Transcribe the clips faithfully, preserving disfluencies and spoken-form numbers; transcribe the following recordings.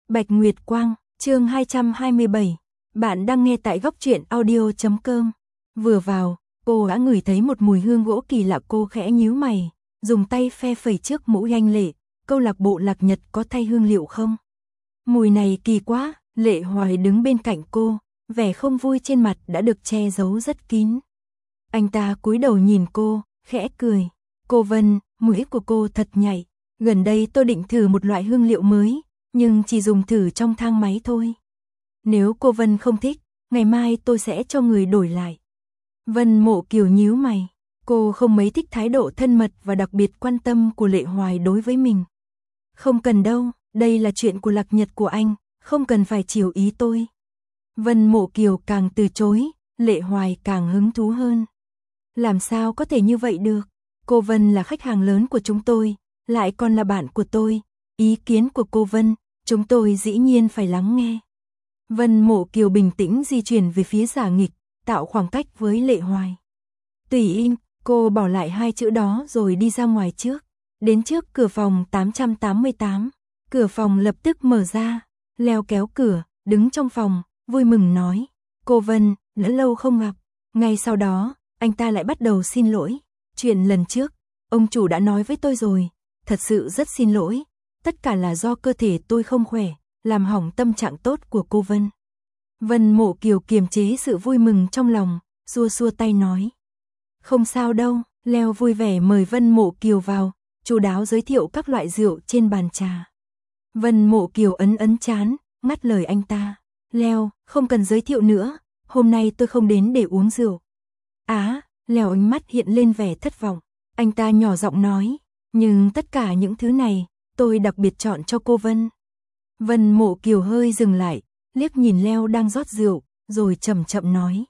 Bạch Nguyệt Quang, chương hai trăm hai mươi bảy. Bạn đang nghe tại góc truyện audio chấm com. Vừa vào, cô đã ngửi thấy một mùi hương gỗ kỳ lạ, cô khẽ nhíu mày, dùng tay phe phẩy trước mũi anh Lệ, câu lạc bộ Lạc Nhật có thay hương liệu không? Mùi này kỳ quá, Lệ Hoài đứng bên cạnh cô, vẻ không vui trên mặt đã được che giấu rất kín. Anh ta cúi đầu nhìn cô, khẽ cười. Cô Vân, mũi của cô thật nhạy, gần đây tôi định thử một loại hương liệu mới, nhưng chỉ dùng thử trong thang máy thôi. Nếu cô Vân không thích, ngày mai tôi sẽ cho người đổi lại. Vân Mộ Kiều nhíu mày, cô không mấy thích thái độ thân mật và đặc biệt quan tâm của Lệ Hoài đối với mình. Không cần đâu, đây là chuyện của Lạc Nhật của anh, không cần phải chiều ý tôi. Vân Mộ Kiều càng từ chối, Lệ Hoài càng hứng thú hơn. Làm sao có thể như vậy được? Cô Vân là khách hàng lớn của chúng tôi, lại còn là bạn của tôi. Ý kiến của cô Vân, chúng tôi dĩ nhiên phải lắng nghe. Vân Mộ Kiều bình tĩnh di chuyển về phía Giả Nghịch, tạo khoảng cách với Lệ Hoài. Tùy im, cô bỏ lại hai chữ đó rồi đi ra ngoài trước. Đến trước cửa phòng tám trăm tám mươi tám, cửa phòng lập tức mở ra, leo kéo cửa, đứng trong phòng, vui mừng nói. Cô Vân, đã lâu không gặp. Ngay sau đó, anh ta lại bắt đầu xin lỗi. Chuyện lần trước, ông chủ đã nói với tôi rồi, thật sự rất xin lỗi. Tất cả là do cơ thể tôi không khỏe, làm hỏng tâm trạng tốt của cô Vân. Vân Mộ Kiều kiềm chế sự vui mừng trong lòng, xua xua tay nói. Không sao đâu, Leo vui vẻ mời Vân Mộ Kiều vào, chu đáo giới thiệu các loại rượu trên bàn trà. Vân Mộ Kiều ấn ấn chán, ngắt lời anh ta. Leo, không cần giới thiệu nữa, hôm nay tôi không đến để uống rượu. Á, Leo ánh mắt hiện lên vẻ thất vọng. Anh ta nhỏ giọng nói, nhưng tất cả những thứ này, tôi đặc biệt chọn cho cô Vân. Vân Mộ Kiều hơi dừng lại, liếc nhìn Leo đang rót rượu, rồi chậm chậm nói.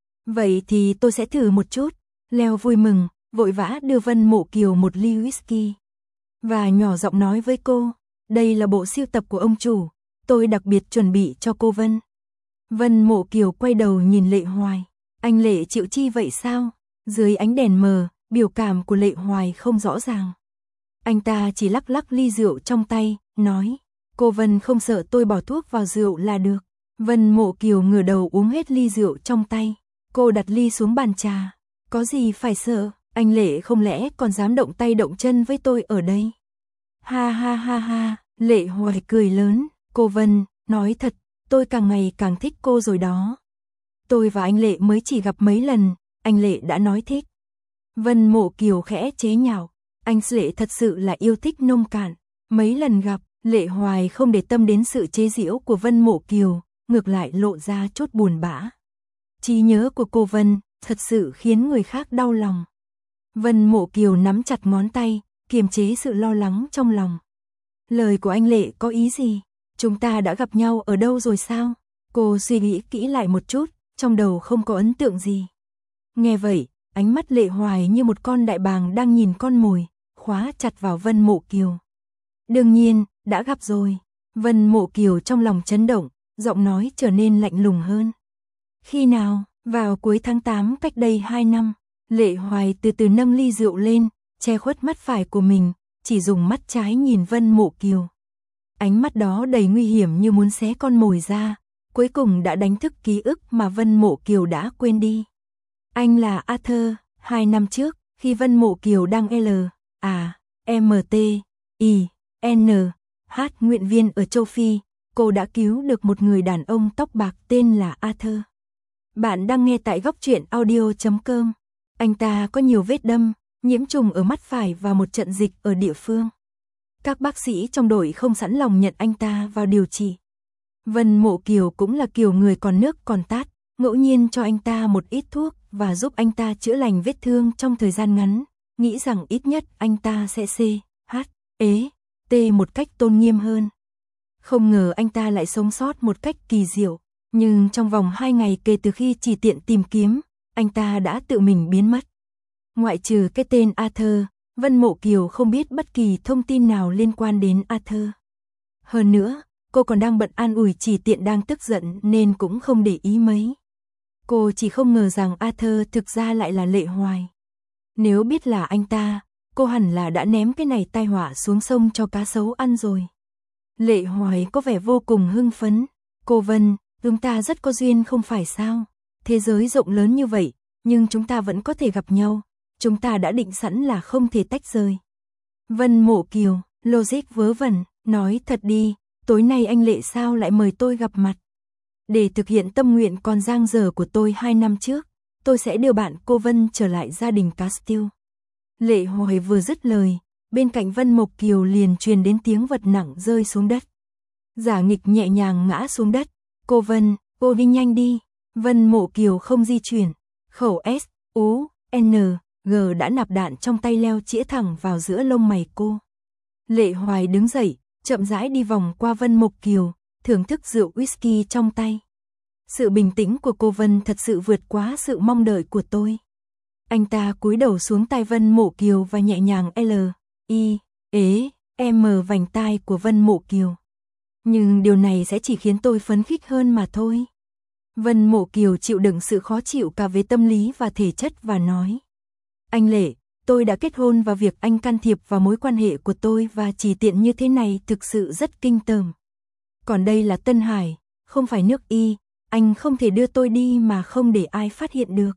Vậy thì tôi sẽ thử một chút. Leo vui mừng, vội vã đưa Vân Mộ Kiều một ly whisky. Và nhỏ giọng nói với cô, đây là bộ sưu tập của ông chủ, tôi đặc biệt chuẩn bị cho cô Vân. Vân Mộ Kiều quay đầu nhìn Lệ Hoài. Anh Lệ chịu chi vậy sao? Dưới ánh đèn mờ, biểu cảm của Lệ Hoài không rõ ràng. Anh ta chỉ lắc lắc ly rượu trong tay, nói. Cô Vân không sợ tôi bỏ thuốc vào rượu là được. Vân Mộ Kiều ngửa đầu uống hết ly rượu trong tay. Cô đặt ly xuống bàn trà. Có gì phải sợ, anh Lệ không lẽ còn dám động tay động chân với tôi ở đây? Ha ha ha ha, Lệ Hoài cười lớn. Cô Vân, nói thật, tôi càng ngày càng thích cô rồi đó. Tôi và anh Lệ mới chỉ gặp mấy lần, anh Lệ đã nói thích. Vân Mộ Kiều khẽ chế nhạo. Anh Lệ thật sự là yêu thích nông cạn. Mấy lần gặp, Lệ Hoài không để tâm đến sự chế giễu của Vân Mộ Kiều, ngược lại lộ ra chút buồn bã. Trí nhớ của cô Vân thật sự khiến người khác đau lòng. Vân Mộ Kiều nắm chặt ngón tay, kiềm chế sự lo lắng trong lòng. Lời của anh Lệ có ý gì? Chúng ta đã gặp nhau ở đâu rồi sao? Cô suy nghĩ kỹ lại một chút, trong đầu không có ấn tượng gì. Nghe vậy, ánh mắt Lệ Hoài như một con đại bàng đang nhìn con mồi, khóa chặt vào Vân Mộ Kiều. Đương nhiên, đã gặp rồi. Vân Mộ Kiều trong lòng chấn động, giọng nói trở nên lạnh lùng hơn. Khi nào? Vào cuối tháng tám cách đây hai năm. Lệ Hoài từ từ nâng ly rượu lên, che khuất mắt phải của mình, chỉ dùng mắt trái nhìn Vân Mộ Kiều. Ánh mắt đó đầy nguy hiểm như muốn xé con mồi ra, cuối cùng đã đánh thức ký ức mà Vân Mộ Kiều đã quên đi. Anh là Arthur, hai năm trước, khi Vân Mộ Kiều đang L, A, M T, I, N, H nguyện viên ở châu Phi, cô đã cứu được một người đàn ông tóc bạc tên là Arthur. Bạn đang nghe tại góc truyện audio chấm com. Anh ta có nhiều vết đâm, nhiễm trùng ở mắt phải và một trận dịch ở địa phương. Các bác sĩ trong đội không sẵn lòng nhận anh ta vào điều trị. Vân Mộ Kiều cũng là kiểu người còn nước còn tát, ngẫu nhiên cho anh ta một ít thuốc và giúp anh ta chữa lành vết thương trong thời gian ngắn, nghĩ rằng ít nhất anh ta sẽ C, H, E, T một cách tôn nghiêm hơn. Không ngờ anh ta lại sống sót một cách kỳ diệu, nhưng trong vòng hai ngày kể từ khi chỉ tiện tìm kiếm, anh ta đã tự mình biến mất. Ngoại trừ cái tên Arthur, Vân Mộ Kiều không biết bất kỳ thông tin nào liên quan đến Arthur. Hơn nữa, cô còn đang bận an ủi chỉ tiện đang tức giận nên cũng không để ý mấy. Cô chỉ không ngờ rằng Arthur thực ra lại là Lệ Hoài. Nếu biết là anh ta, cô hẳn là đã ném cái này tai họa xuống sông cho cá sấu ăn rồi. Lệ Hoài có vẻ vô cùng hưng phấn. Cô Vân, chúng ta rất có duyên không phải sao? Thế giới rộng lớn như vậy, nhưng chúng ta vẫn có thể gặp nhau. Chúng ta đã định sẵn là không thể tách rời. Vân Mộ Kiều, logic vớ vẩn, nói thật đi, tối nay anh Lệ sao lại mời tôi gặp mặt? Để thực hiện tâm nguyện còn dang dở của tôi hai năm trước, tôi sẽ đưa bạn cô Vân trở lại gia đình Castile. Lệ Hoài vừa dứt lời, bên cạnh Vân Mộc Kiều liền truyền đến tiếng vật nặng rơi xuống đất. Giả Nghịch nhẹ nhàng ngã xuống đất. Cô Vân, cô đi nhanh đi. Vân Mộ Kiều không di chuyển. Khẩu S, U, N, G đã nạp đạn trong tay leo chĩa thẳng vào giữa lông mày cô. Lệ Hoài đứng dậy, chậm rãi đi vòng qua Vân Mộc Kiều, thưởng thức rượu whisky trong tay. Sự bình tĩnh của cô Vân thật sự vượt quá sự mong đợi của tôi. Anh ta cúi đầu xuống tai Vân Mộ Kiều và nhẹ nhàng L, I, ế, M vành tai của Vân Mộ Kiều. Nhưng điều này sẽ chỉ khiến tôi phấn khích hơn mà thôi. Vân Mộ Kiều chịu đựng sự khó chịu cả về tâm lý và thể chất và nói. Anh Lệ, tôi đã kết hôn và việc anh can thiệp vào mối quan hệ của tôi và chỉ tiện như thế này thực sự rất kinh tởm. Còn đây là Tân Hải, không phải nước Y, anh không thể đưa tôi đi mà không để ai phát hiện được.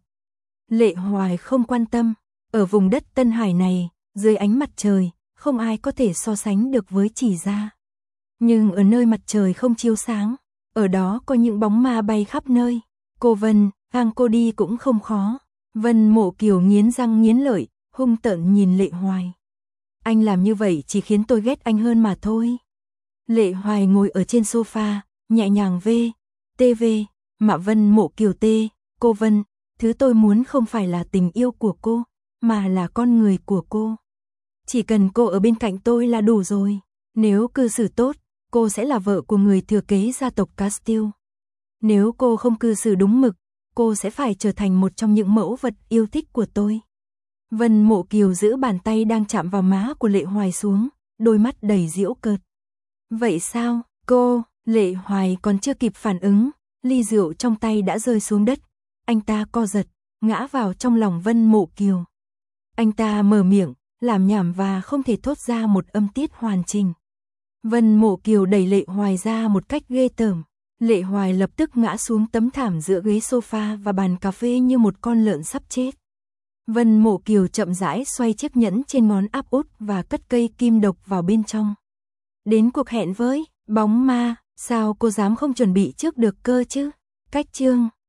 Lệ Hoài không quan tâm, ở vùng đất Tân Hải này, dưới ánh mặt trời, không ai có thể so sánh được với Chỉ Gia. Nhưng ở nơi mặt trời không chiếu sáng, ở đó có những bóng ma bay khắp nơi. Cô Vân, gang cô đi cũng không khó. Vân Mộ Kiều nghiến răng nghiến lợi, hung tợn nhìn Lệ Hoài. Anh làm như vậy chỉ khiến tôi ghét anh hơn mà thôi. Lệ Hoài ngồi ở trên sofa, nhẹ nhàng vê, tê vê, mà Vân Mộ Kiều tê, cô Vân, thứ tôi muốn không phải là tình yêu của cô, mà là con người của cô. Chỉ cần cô ở bên cạnh tôi là đủ rồi. Nếu cư xử tốt, cô sẽ là vợ của người thừa kế gia tộc Castile. Nếu cô không cư xử đúng mực, cô sẽ phải trở thành một trong những mẫu vật yêu thích của tôi. Vân Mộ Kiều giữ bàn tay đang chạm vào má của Lệ Hoài xuống, đôi mắt đầy giễu cợt. Vậy sao, cô? Lệ Hoài còn chưa kịp phản ứng, ly rượu trong tay đã rơi xuống đất. Anh ta co giật, ngã vào trong lòng Vân Mộ Kiều. Anh ta mở miệng, làm nhảm và không thể thốt ra một âm tiết hoàn chỉnh. Vân Mộ Kiều đẩy Lệ Hoài ra một cách ghê tởm. Lệ Hoài lập tức ngã xuống tấm thảm giữa ghế sofa và bàn cà phê như một con lợn sắp chết. Vân Mộ Kiều chậm rãi xoay chiếc nhẫn trên ngón áp út và cất cây kim độc vào bên trong. Đến cuộc hẹn với bóng ma, sao cô dám không chuẩn bị trước được cơ chứ? Cách chương